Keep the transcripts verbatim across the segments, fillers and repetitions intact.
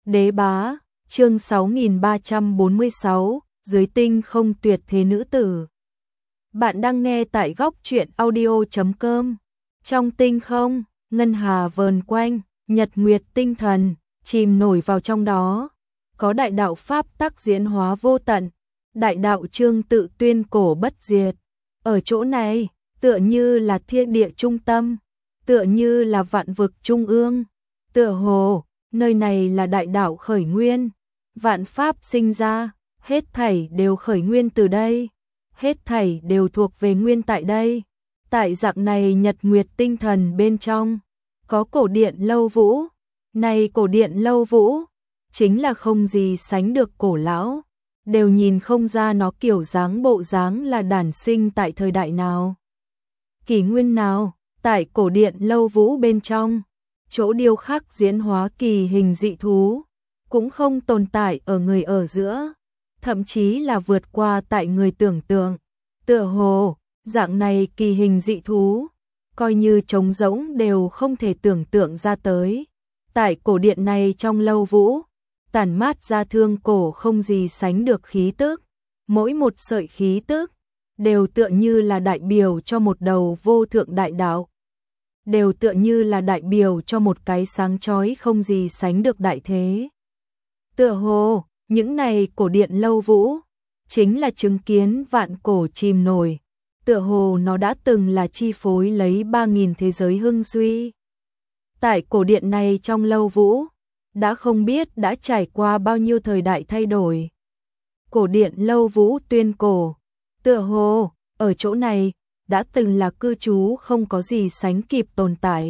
Đế bá, chương sáu nghìn ba trăm bốn mươi sáu, dưới tinh không tuyệt thế nữ tử. Bạn đang nghe tại góc truyện audio chấm com. Trong tinh không, ngân hà vờn quanh, nhật nguyệt tinh thần, chìm nổi vào trong đó. Có đại đạo pháp tắc diễn hóa vô tận, đại đạo chương tự tuyên cổ bất diệt. Ở chỗ này, tựa như là thiên địa trung tâm, tựa như là vạn vực trung ương, tựa hồ nơi này là đại đạo khởi nguyên, vạn pháp sinh ra, hết thảy đều khởi nguyên từ đây, hết thảy đều thuộc về nguyên tại đây. Tại dạng này nhật nguyệt tinh thần bên trong, có cổ điện lâu vũ, này cổ điện lâu vũ, chính là không gì sánh được cổ lão, đều nhìn không ra nó kiểu dáng bộ dáng là đản sinh tại thời đại nào. Kỷ nguyên nào, tại cổ điện lâu vũ bên trong, chỗ điêu khắc diễn hóa kỳ hình dị thú, cũng không tồn tại ở người ở giữa, thậm chí là vượt qua tại người tưởng tượng. Tựa hồ, dạng này kỳ hình dị thú, coi như trống rỗng đều không thể tưởng tượng ra tới. Tại cổ điện này trong lâu vũ, tản mát ra thương cổ không gì sánh được khí tức, mỗi một sợi khí tức, đều tựa như là đại biểu cho một đầu vô thượng đại đạo. Đều tựa như là đại biểu cho một cái sáng chói không gì sánh được đại thế. Tựa hồ, những này cổ điện lâu vũ, chính là chứng kiến vạn cổ chìm nổi, tựa hồ nó đã từng là chi phối lấy ba nghìn thế giới hưng suy. Tại cổ điện này trong lâu vũ, đã không biết đã trải qua bao nhiêu thời đại thay đổi. Cổ điện lâu vũ tuyên cổ, tựa hồ, ở chỗ này, đã từng là cư trú không có gì sánh kịp tồn tại.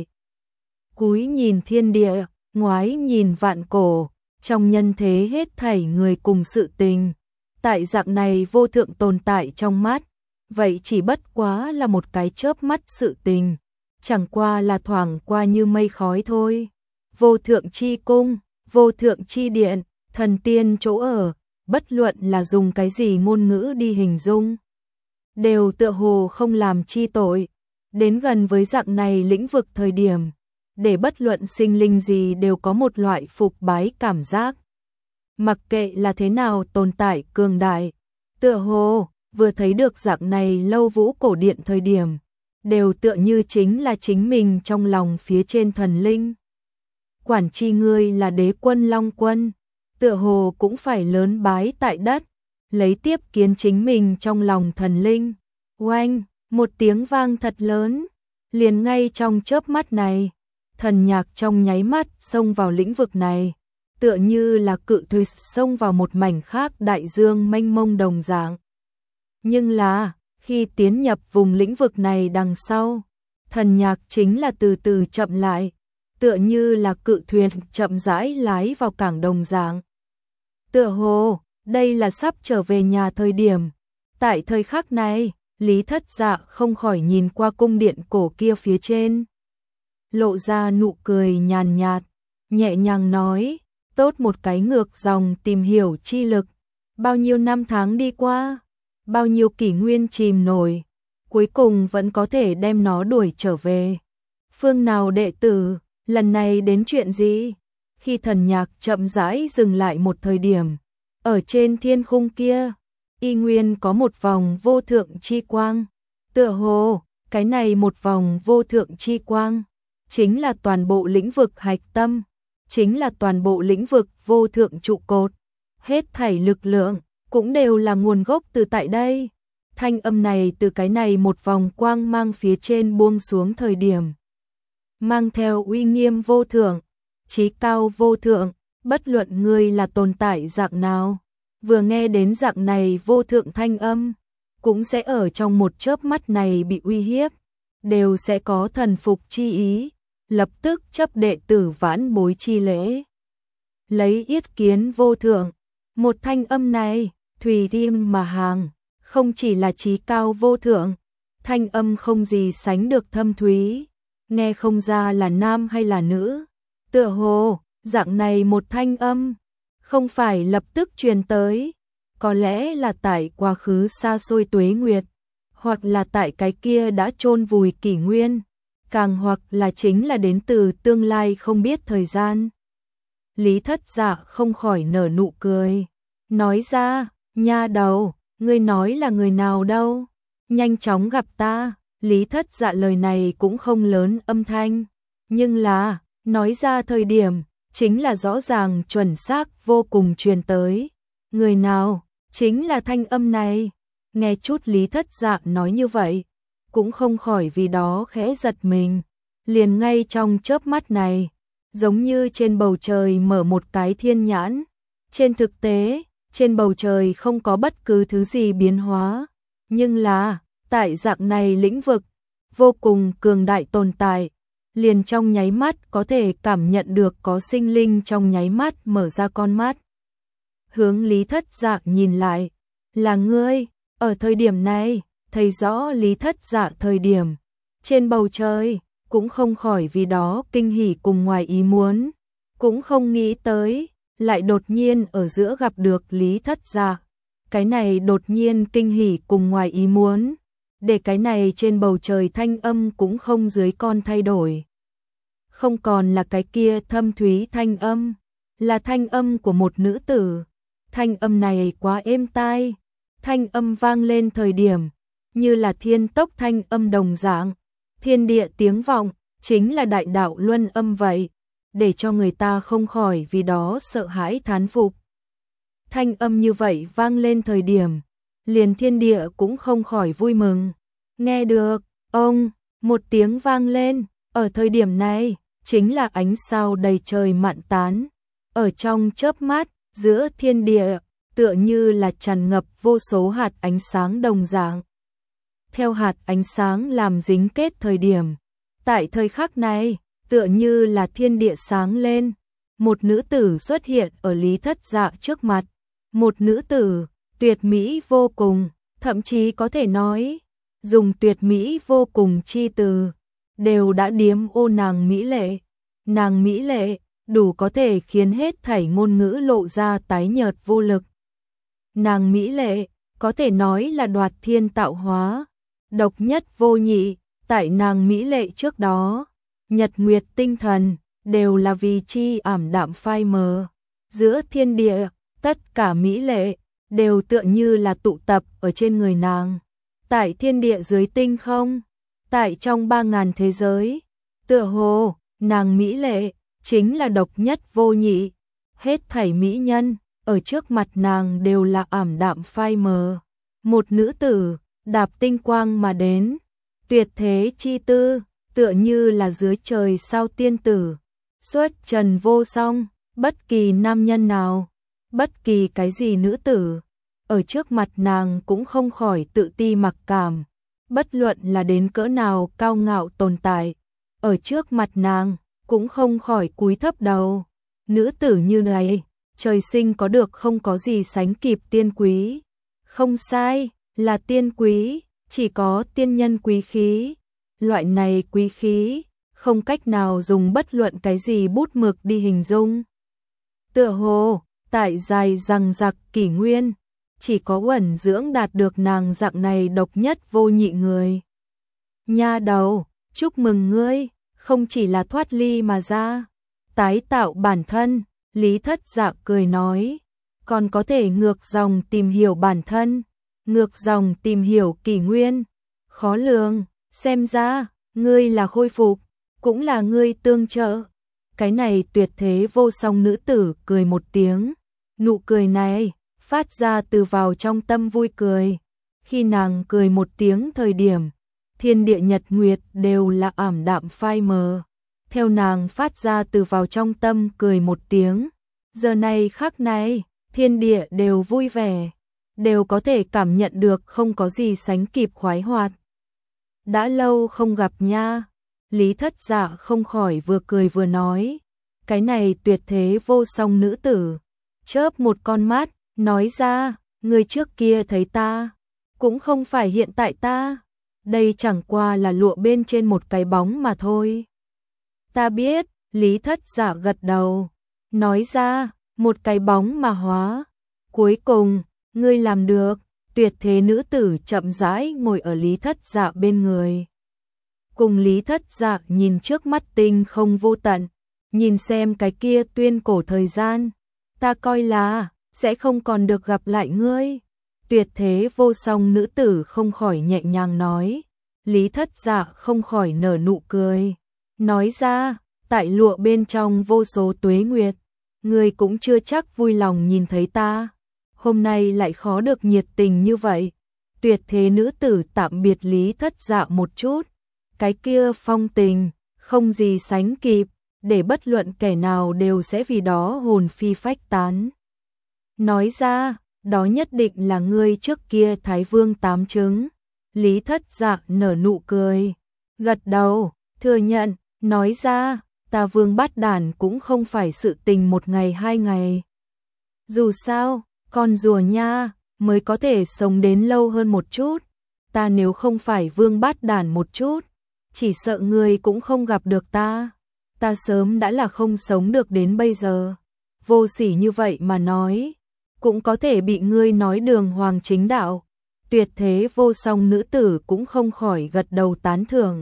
Cúi nhìn thiên địa, ngoái nhìn vạn cổ, trong nhân thế hết thảy người cùng sự tình. Tại dạng này vô thượng tồn tại trong mắt, vậy chỉ bất quá là một cái chớp mắt sự tình, chẳng qua là thoảng qua như mây khói thôi. Vô thượng chi cung, vô thượng chi điện, thần tiên chỗ ở, bất luận là dùng cái gì ngôn ngữ đi hình dung, đều tựa hồ không làm chi tội. Đến gần với dạng này lĩnh vực thời điểm, để bất luận sinh linh gì đều có một loại phục bái cảm giác. Mặc kệ là thế nào tồn tại cường đại, tựa hồ vừa thấy được dạng này lâu vũ cổ điện thời điểm, đều tựa như chính là chính mình trong lòng phía trên thần linh. Quản chi ngươi là đế quân Long Quân, tựa hồ cũng phải lớn bái tại đất, lấy tiếp kiến chính mình trong lòng thần linh. Oanh, một tiếng vang thật lớn, liền ngay trong chớp mắt này, thần nhạc trong nháy mắt xông vào lĩnh vực này, tựa như là cự thủy xông vào một mảnh khác đại dương mênh mông đồng dạng. Nhưng là, khi tiến nhập vùng lĩnh vực này đằng sau, thần nhạc chính là từ từ chậm lại, tựa như là cự thuyền chậm rãi lái vào cảng đồng dạng. Tựa hồ, đây là sắp trở về nhà thời điểm. Tại thời khắc này, Lý Thất Dạ không khỏi nhìn qua cung điện cổ kia phía trên, lộ ra nụ cười nhàn nhạt, nhẹ nhàng nói, tốt một cái ngược dòng tìm hiểu chi lực, bao nhiêu năm tháng đi qua, bao nhiêu kỷ nguyên chìm nổi, cuối cùng vẫn có thể đem nó đuổi trở về. Phương nào đệ tử, lần này đến chuyện gì? Khi thần nhạc chậm rãi dừng lại một thời điểm, ở trên thiên khung kia, y nguyên có một vòng vô thượng chi quang. Tựa hồ, cái này một vòng vô thượng chi quang, chính là toàn bộ lĩnh vực hạch tâm, chính là toàn bộ lĩnh vực vô thượng trụ cột. Hết thảy lực lượng, cũng đều là nguồn gốc từ tại đây. Thanh âm này từ cái này một vòng quang mang phía trên buông xuống thời điểm, mang theo uy nghiêm vô thượng, chí cao vô thượng, bất luận người là tồn tại dạng nào, vừa nghe đến dạng này vô thượng thanh âm, cũng sẽ ở trong một chớp mắt này bị uy hiếp, đều sẽ có thần phục chi ý, lập tức chấp đệ tử vãn bối chi lễ. Lấy yết kiến vô thượng, một thanh âm này, thùy tim mà hàng, không chỉ là chí cao vô thượng, thanh âm không gì sánh được thâm thúy, nghe không ra là nam hay là nữ. Tựa hồ, dạng này một thanh âm, không phải lập tức truyền tới, có lẽ là tại quá khứ xa xôi tuế nguyệt, hoặc là tại cái kia đã chôn vùi kỷ nguyên, càng hoặc là chính là đến từ tương lai không biết thời gian. Lý Thất Dạ không khỏi nở nụ cười. Nói ra, nha đầu, ngươi nói là người nào đâu? Nhanh chóng gặp ta. Lý Thất Dạ lời này cũng không lớn âm thanh, nhưng là, nói ra thời điểm, chính là rõ ràng chuẩn xác vô cùng truyền tới. Người nào? Chính là thanh âm này. Nghe chút Lý Thất Dạ nói như vậy, cũng không khỏi vì đó khẽ giật mình. Liền ngay trong chớp mắt này, giống như trên bầu trời mở một cái thiên nhãn. Trên thực tế, trên bầu trời không có bất cứ thứ gì biến hóa, nhưng là, tại dạng này lĩnh vực, vô cùng cường đại tồn tại, liền trong nháy mắt có thể cảm nhận được có sinh linh trong nháy mắt mở ra con mắt. Hướng Lý Thất Dạ nhìn lại, là ngươi, ở thời điểm này, thấy rõ Lý Thất Dạ thời điểm, trên bầu trời, cũng không khỏi vì đó kinh hỉ cùng ngoài ý muốn, cũng không nghĩ tới, lại đột nhiên ở giữa gặp được Lý Thất Dạ. Cái này đột nhiên kinh hỉ cùng ngoài ý muốn, để cái này trên bầu trời thanh âm cũng không dưới con thay đổi. Không còn là cái kia thâm thúy thanh âm, là thanh âm của một nữ tử. Thanh âm này quá êm tai, thanh âm vang lên thời điểm, như là thiên tốc thanh âm đồng dạng, thiên địa tiếng vọng, chính là đại đạo luân âm vậy, để cho người ta không khỏi vì đó sợ hãi thán phục. Thanh âm như vậy vang lên thời điểm, liền thiên địa cũng không khỏi vui mừng. Nghe được, ông, một tiếng vang lên, ở thời điểm này, chính là ánh sao đầy trời mạn tán. Ở trong chớp mắt, giữa thiên địa, tựa như là tràn ngập vô số hạt ánh sáng đồng dạng. Theo hạt ánh sáng làm dính kết thời điểm, tại thời khắc này, tựa như là thiên địa sáng lên. Một nữ tử xuất hiện ở Lý Thất Dạ trước mặt. Một nữ tử, tuyệt mỹ vô cùng, thậm chí có thể nói, dùng tuyệt mỹ vô cùng chi từ, đều đã điếm ô nàng mỹ lệ. Nàng mỹ lệ, đủ có thể khiến hết thảy ngôn ngữ lộ ra tái nhợt vô lực. Nàng mỹ lệ, có thể nói là đoạt thiên tạo hóa, độc nhất vô nhị, tại nàng mỹ lệ trước đó, nhật nguyệt tinh thần, đều là vì chi ảm đạm phai mờ. Giữa thiên địa, tất cả mỹ lệ, đều tựa như là tụ tập ở trên người nàng. Tại thiên địa dưới tinh không, tại trong ba ngàn thế giới, tựa hồ, nàng mỹ lệ, chính là độc nhất vô nhị. Hết thảy mỹ nhân, ở trước mặt nàng đều là ảm đạm phai mờ. Một nữ tử, đạp tinh quang mà đến, tuyệt thế chi tư, tựa như là dưới trời sao tiên tử. Xuất trần vô song, bất kỳ nam nhân nào, bất kỳ cái gì nữ tử, ở trước mặt nàng cũng không khỏi tự ti mặc cảm. Bất luận là đến cỡ nào cao ngạo tồn tại, ở trước mặt nàng cũng không khỏi cúi thấp đầu. Nữ tử như này, trời sinh có được không có gì sánh kịp tiên quý. Không sai, là tiên quý, chỉ có tiên nhân quý khí. Loại này quý khí, không cách nào dùng bất luận cái gì bút mực đi hình dung. Tựa hồ, tại dài rằng giặc kỷ nguyên, chỉ có Uẩn Dưỡng đạt được nàng dạng này độc nhất vô nhị người. Nha đầu, chúc mừng ngươi, không chỉ là thoát ly mà ra, tái tạo bản thân. Lý Thất Dạ cười nói, còn có thể ngược dòng tìm hiểu bản thân, ngược dòng tìm hiểu kỷ nguyên. Khó lường, xem ra, ngươi là khôi phục, cũng là ngươi tương trợ. Cái này tuyệt thế vô song nữ tử cười một tiếng, nụ cười này phát ra từ vào trong tâm vui cười. Khi nàng cười một tiếng thời điểm, thiên địa nhật nguyệt đều là ảm đạm phai mờ. Theo nàng phát ra từ vào trong tâm cười một tiếng, giờ này khắc này, thiên địa đều vui vẻ, đều có thể cảm nhận được không có gì sánh kịp khoái hoạt. Đã lâu không gặp nha. Lý Thất Dạ không khỏi vừa cười vừa nói, cái này tuyệt thế vô song nữ tử, chớp một con mắt, nói ra, người trước kia thấy ta, cũng không phải hiện tại ta, đây chẳng qua là lụa bên trên một cái bóng mà thôi. Ta biết, Lý Thất Dạ gật đầu, nói ra, một cái bóng mà hóa. Cuối cùng, ngươi làm được. Tuyệt thế nữ tử chậm rãi ngồi ở Lý Thất Dạ bên người. Cùng Lý Thất Dạ nhìn trước mắt tinh không vô tận, nhìn xem cái kia tuyên cổ thời gian, ta coi là sẽ không còn được gặp lại ngươi. Tuyệt thế vô song nữ tử không khỏi nhẹ nhàng nói. Lý Thất Dạ không khỏi nở nụ cười, nói ra, tại lụa bên trong vô số tuế nguyệt, ngươi cũng chưa chắc vui lòng nhìn thấy ta, hôm nay lại khó được nhiệt tình như vậy. Tuyệt thế nữ tử tạm biệt Lý Thất Dạ một chút, cái kia phong tình, không gì sánh kịp, để bất luận kẻ nào đều sẽ vì đó hồn phi phách tán. Nói ra, đó nhất định là ngươi trước kia Thái Vương tám trứng. Lý Thất Dạ nở nụ cười, gật đầu, thừa nhận, nói ra, ta Vương Bát Đản cũng không phải sự tình một ngày hai ngày. Dù sao, con rùa nha, mới có thể sống đến lâu hơn một chút. Ta nếu không phải Vương Bát Đản một chút, chỉ sợ ngươi cũng không gặp được ta. Ta sớm đã là không sống được đến bây giờ. Vô sỉ như vậy mà nói, cũng có thể bị ngươi nói đường hoàng chính đạo. Tuyệt thế vô song nữ tử cũng không khỏi gật đầu tán thưởng.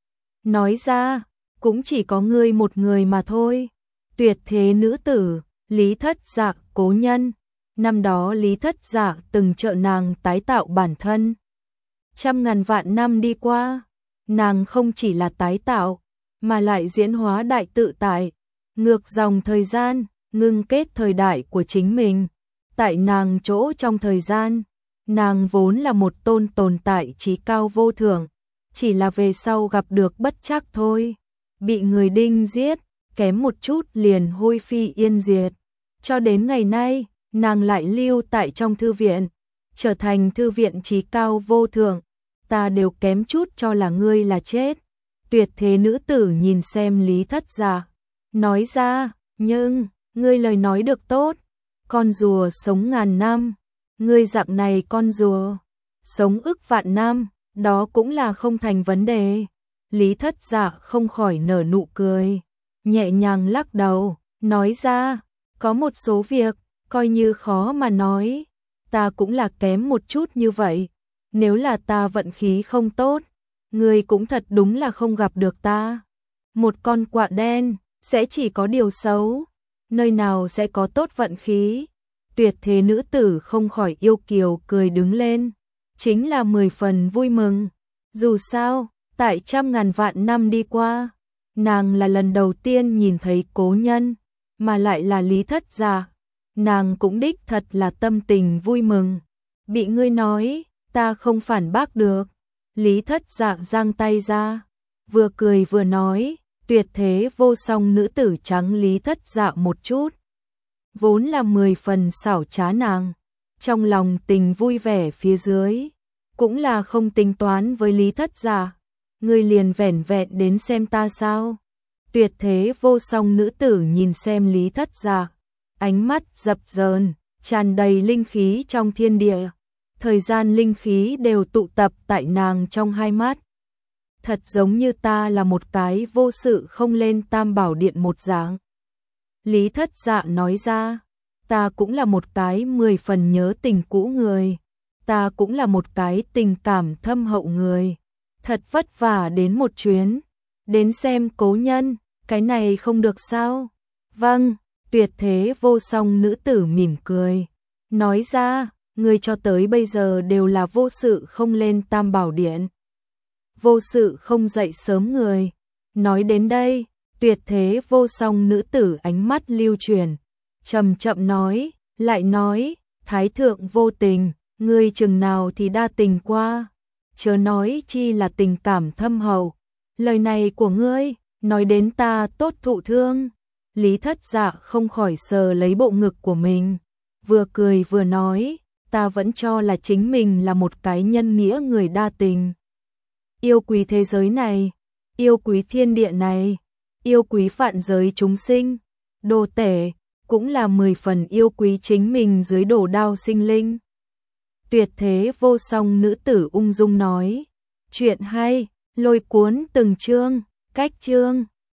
Nói ra, cũng chỉ có ngươi một người mà thôi. Tuyệt thế nữ tử, Lý Thất Dạ cố nhân. Năm đó Lý Thất Dạ từng trợ nàng tái tạo bản thân. Trăm ngàn vạn năm đi qua, nàng không chỉ là tái tạo, mà lại diễn hóa đại tự tại, ngược dòng thời gian, ngưng kết thời đại của chính mình. Tại nàng chỗ trong thời gian, nàng vốn là một tôn tồn tại trí cao vô thượng, chỉ là về sau gặp được bất trắc thôi, bị người đinh giết, kém một chút liền hôi phi yên diệt. Cho đến ngày nay, nàng lại lưu tại trong thư viện, trở thành thư viện trí cao vô thượng, ta đều kém chút cho là ngươi là chết. Tuyệt thế nữ tử nhìn xem Lý Thất Dạ, nói ra, nhưng, ngươi lời nói được tốt, con rùa sống ngàn năm, ngươi dạng này con rùa, sống ức vạn năm, đó cũng là không thành vấn đề. Lý Thất Dạ không khỏi nở nụ cười, nhẹ nhàng lắc đầu, nói ra, có một số việc, coi như khó mà nói, ta cũng là kém một chút như vậy, nếu là ta vận khí không tốt, ngươi cũng thật đúng là không gặp được ta. Một con quạ đen, sẽ chỉ có điều xấu, nơi nào sẽ có tốt vận khí. Tuyệt thế nữ tử không khỏi yêu kiều cười đứng lên, chính là mười phần vui mừng. Dù sao, tại trăm ngàn vạn năm đi qua, nàng là lần đầu tiên nhìn thấy cố nhân, mà lại là Lý Thất Dạ. Nàng cũng đích thật là tâm tình vui mừng. Bị ngươi nói, ta không phản bác được. Lý Thất Dạ giang tay ra, vừa cười vừa nói, tuyệt thế vô song nữ tử trắng Lý Thất Dạ một chút. Vốn là mười phần xảo trá nàng, trong lòng tình vui vẻ phía dưới, cũng là không tính toán với Lý Thất Dạ. Ngươi liền vẻn vẹn đến xem ta sao? Tuyệt thế vô song nữ tử nhìn xem Lý Thất Dạ, ánh mắt dập dờn, tràn đầy linh khí trong thiên địa. Thời gian linh khí đều tụ tập tại nàng trong hai mắt. Thật giống như ta là một cái vô sự không lên Tam Bảo Điện một dạng. Lý Thất Dạ nói ra, ta cũng là một cái mười phần nhớ tình cũ người. Ta cũng là một cái tình cảm thâm hậu người. Thật vất vả đến một chuyến, đến xem cố nhân, cái này không được sao? Vâng, tuyệt thế vô song nữ tử mỉm cười, nói ra, người cho tới bây giờ đều là vô sự không lên Tam Bảo Điện. Vô sự không dậy sớm người. Nói đến đây, tuyệt thế vô song nữ tử ánh mắt lưu chuyển, chậm chậm nói, lại nói, Thái thượng vô tình, ngươi chừng nào thì đa tình qua, chớ nói chi là tình cảm thâm hậu. Lời này của ngươi, nói đến ta tốt thụ thương. Lý Thất Dạ không khỏi sờ lấy bộ ngực của mình, vừa cười vừa nói, ta vẫn cho là chính mình là một cái nhân nghĩa người đa tình. Yêu quý thế giới này, yêu quý thiên địa này, yêu quý vạn giới chúng sinh, đồ tể, cũng là mười phần yêu quý chính mình dưới đổ đao sinh linh. Tuyệt thế vô song nữ tử ung dung nói, chuyện hay, lôi cuốn từng chương, cách chương.